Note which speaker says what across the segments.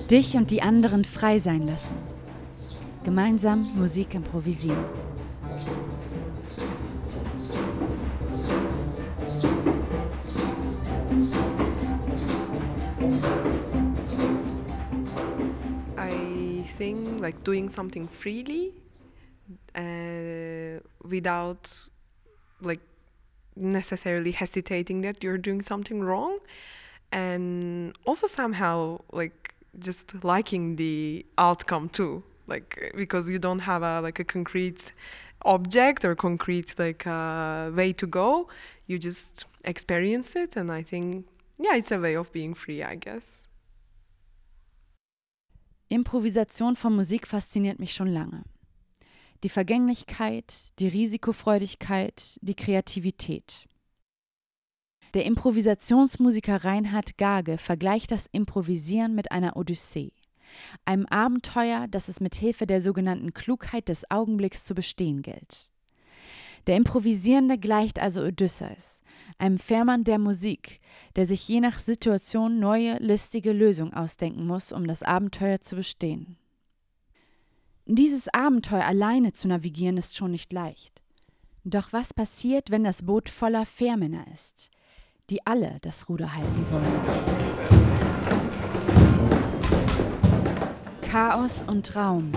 Speaker 1: Dich und die anderen frei sein lassen. Gemeinsam Musik improvisieren.
Speaker 2: I think like doing something freely without like necessarily hesitating that you're doing something wrong, and also somehow like just liking the outcome too, like because you don't have a concrete object or concrete way to go, you just experience it, and I think it's a way of being free, I guess.
Speaker 1: Improvisation von Musik fasziniert mich schon lange. Die Vergänglichkeit, die Risikofreudigkeit, die Kreativität. Der Improvisationsmusiker Reinhard Gage vergleicht das Improvisieren mit einer Odyssee, einem Abenteuer, das es mit Hilfe der sogenannten Klugheit des Augenblicks zu bestehen gilt. Der Improvisierende gleicht also Odysseus, einem Fährmann der Musik, der sich je nach Situation neue, listige Lösungen ausdenken muss, um das Abenteuer zu bestehen. Dieses Abenteuer alleine zu navigieren ist schon nicht leicht. Doch was passiert, wenn das Boot voller Fährmänner ist, die alle das Ruder halten wollen? Chaos und Raum.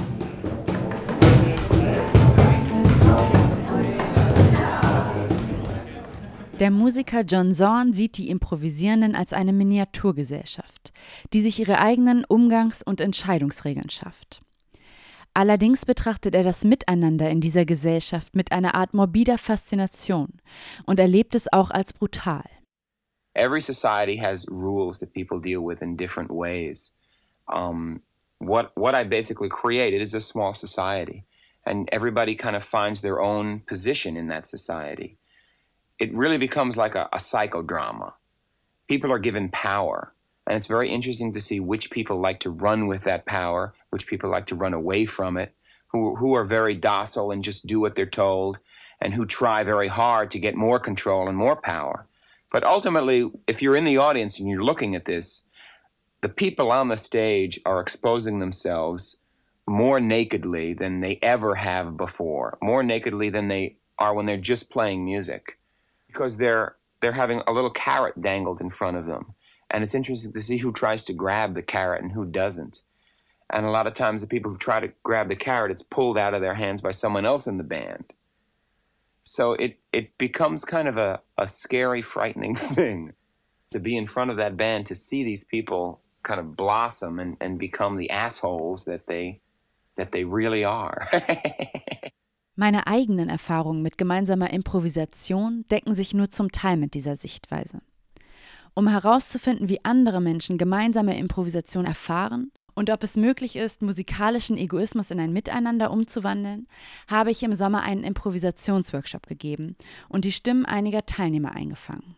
Speaker 1: Der Musiker John Zorn sieht die Improvisierenden als eine Miniaturgesellschaft, die sich ihre eigenen Umgangs- und Entscheidungsregeln schafft. Allerdings betrachtet er das Miteinander in dieser Gesellschaft mit einer Art morbider Faszination und erlebt es auch als brutal.
Speaker 3: Every society has rules that people deal with in different ways. What I basically created is a small society, and everybody kind of finds their own position in that society. It really becomes like a psychodrama. People are given power. And it's very interesting to see which people like to run with that power, which people like to run away from it, who are very docile and just do what they're told, and who try very hard to get more control and more power. But ultimately, if you're in the audience and you're looking at this, the people on the stage are exposing themselves more nakedly than they ever have before, more nakedly than they are when they're just playing music, because they're having a little carrot dangled in front of them. And it's interesting to see who tries to grab the carrot and who doesn't. And a lot of times the people who try to grab the carrot, it's pulled out of their hands by someone else in the band. So it becomes kind of a scary, frightening thing to be in front of that band, to see these people kind of blossom and become the assholes that they really are.
Speaker 1: Meine eigenen Erfahrungen mit gemeinsamer Improvisation decken sich nur zum Teil mit dieser Sichtweise. Um herauszufinden, wie andere Menschen gemeinsame Improvisation erfahren und ob es möglich ist, musikalischen Egoismus in ein Miteinander umzuwandeln, habe ich im Sommer einen Improvisationsworkshop gegeben und die Stimmen einiger Teilnehmer eingefangen.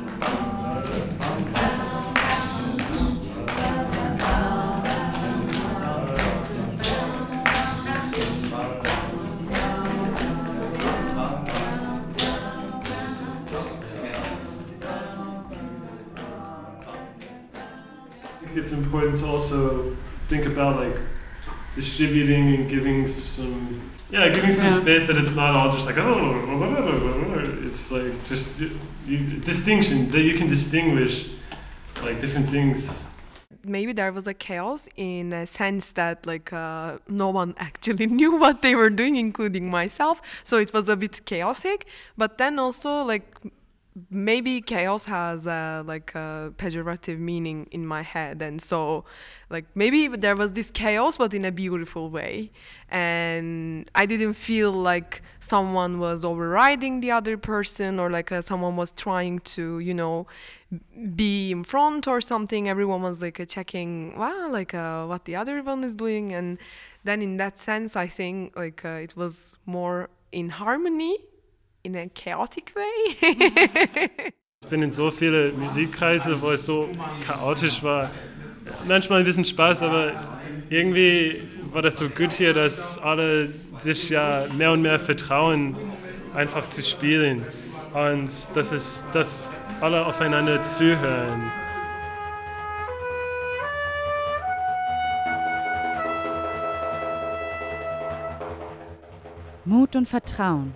Speaker 4: It's important to also think about like distributing and giving some space, that it's not all just like it's like just distinction, that you can distinguish like different things.
Speaker 2: Maybe there was a chaos in a sense that no one actually knew what they were doing, including myself, so it was a bit chaotic. But then also maybe chaos has a pejorative meaning in my head, and so maybe there was this chaos but in a beautiful way, and I didn't feel like someone was overriding the other person, or someone was trying to be in front or something. Everyone was checking what the other one is doing, and then in that sense I think it was more in harmony in a chaotic way.
Speaker 4: Ich bin in so viele Musikkreise, wo es so chaotisch war. Manchmal ein bisschen Spaß, aber irgendwie war das so gut hier, dass alle sich ja mehr und mehr vertrauen, einfach zu spielen. Und dass alle aufeinander zuhören.
Speaker 1: Mut und Vertrauen.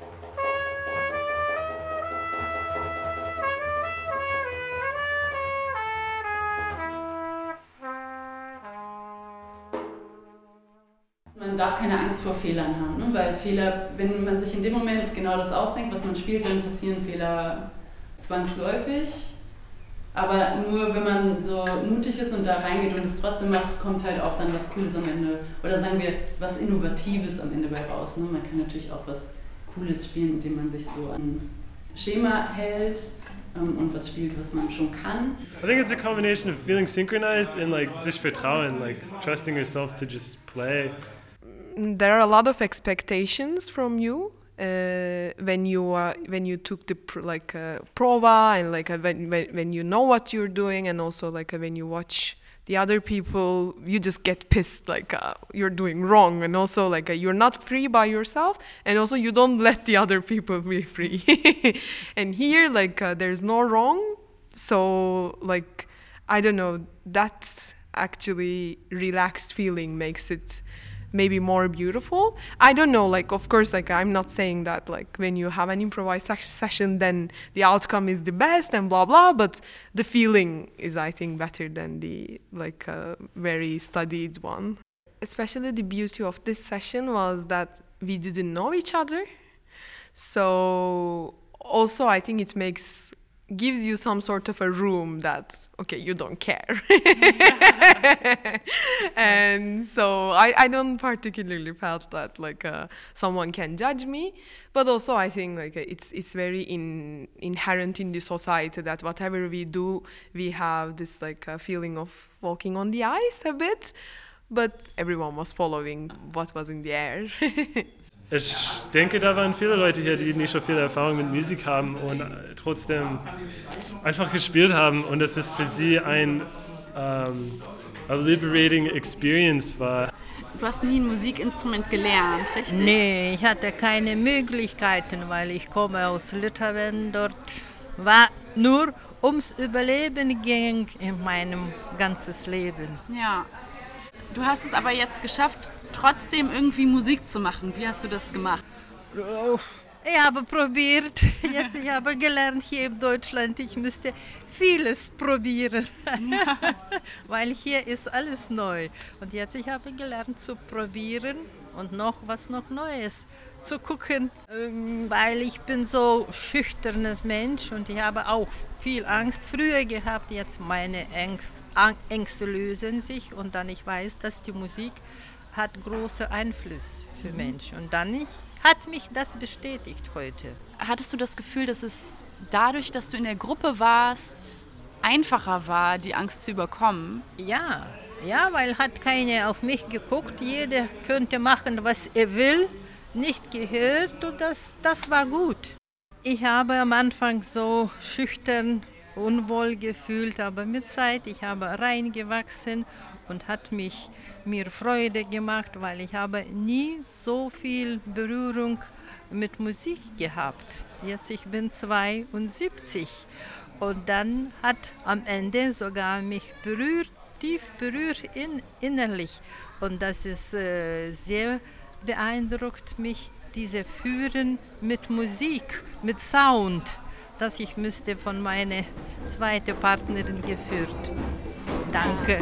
Speaker 5: Man darf keine Angst vor Fehlern haben, ne? Weil Fehler, wenn man sich in dem Moment genau das ausdenkt, was man spielt, dann passieren Fehler zwangsläufig. Aber nur wenn man so mutig ist und da reingeht und es trotzdem macht, kommt halt auch dann was Cooles am Ende. Oder sagen wir, was Innovatives am Ende bei raus. Ne? Man kann natürlich auch was Cooles spielen, indem man sich so an Schema hält und was spielt, was man schon kann.
Speaker 4: I think it's a combination of feeling synchronized and like sich vertrauen, like trusting yourself to just play.
Speaker 2: There are a lot of expectations from you when you took the prova and when you know what you're doing, and also when you watch the other people, you just get pissed you're doing wrong, and also you're not free by yourself, and also you don't let the other people be free. And here there's no wrong, so I don't know, that actually relaxed feeling makes it maybe more beautiful. I don't know, of course, I'm not saying that when you have an improvised session then the outcome is the best and blah blah, but the feeling is, I think, better than the very studied one. Especially the beauty of this session was that we didn't know each other, so also I think it gives you some sort of a room that, okay, you don't care. And so I don't particularly felt that someone can judge me, but also I think it's very inherent in the society that whatever we do, we have this a feeling of walking on the ice a bit, but everyone was following what was in the air.
Speaker 4: Ich denke, da waren viele Leute hier, die nicht so viel Erfahrung mit Musik haben und trotzdem einfach gespielt haben, und dass es für sie ein a liberating experience war.
Speaker 5: Du hast nie ein Musikinstrument gelernt, richtig?
Speaker 6: Nee, ich hatte keine Möglichkeiten, weil ich komme aus Litauen. Dort war nur ums Überleben ging in meinem ganzes Leben.
Speaker 5: Ja. Du hast es aber jetzt geschafft, trotzdem irgendwie Musik zu machen. Wie hast du das gemacht?
Speaker 6: Ich habe probiert. Jetzt, ich habe gelernt hier in Deutschland, ich müsste vieles probieren. Weil hier ist alles neu. Und jetzt, ich habe gelernt zu probieren und noch Neues zu gucken. Weil ich bin so schüchternes Mensch und ich habe auch viel Angst früher gehabt. Jetzt meine Ängste lösen sich, und dann ich weiß, dass die Musik hat großen Einfluss für Menschen. Und dann hat mich das bestätigt heute.
Speaker 5: Hattest du das Gefühl, dass es dadurch, dass du in der Gruppe warst, einfacher war, die Angst zu überkommen?
Speaker 6: Ja, weil hat keiner auf mich geguckt. Jeder könnte machen, was er will. Nicht gehört, und das war gut. Ich habe am Anfang so schüchtern, unwohl gefühlt, aber mit Zeit, ich habe reingewachsen und hat mir Freude gemacht, weil ich habe nie so viel Berührung mit Musik gehabt. Jetzt ich bin 72 und dann hat am Ende sogar mich tief berührt innerlich, und das ist sehr beeindruckt mich, diese Führen mit Musik, mit Sound, das ich müsste von meiner zweiten Partnerin geführt. Danke.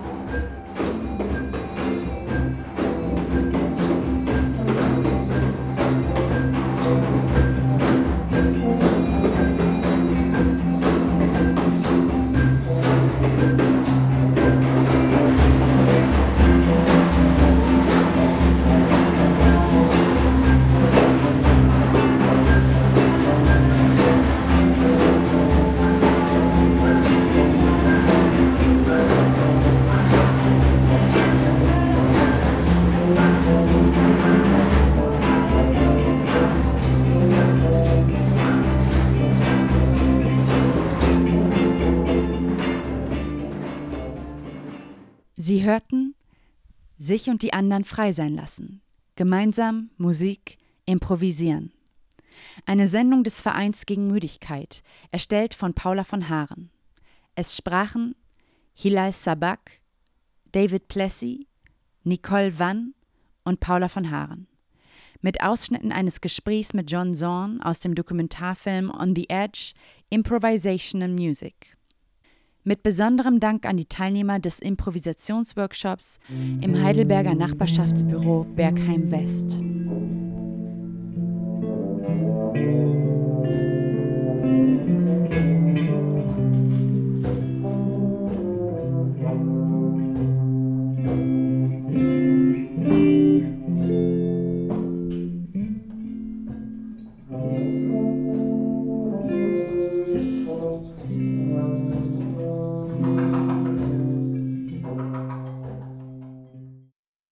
Speaker 1: Sie hörten Sich und die anderen frei sein lassen. Gemeinsam Musik improvisieren. Eine Sendung des Vereins gegen Müdigkeit, erstellt von Paula von Haaren. Es sprachen Hilal Sabak, David Plessy, Nicole Wann und Paula von Haaren. mit Ausschnitten eines Gesprächs mit John Zorn aus dem Dokumentarfilm On the Edge – Improvisational Music. Mit besonderem Dank an die Teilnehmer des Improvisationsworkshops im Heidelberger Nachbarschaftsbüro Bergheim West.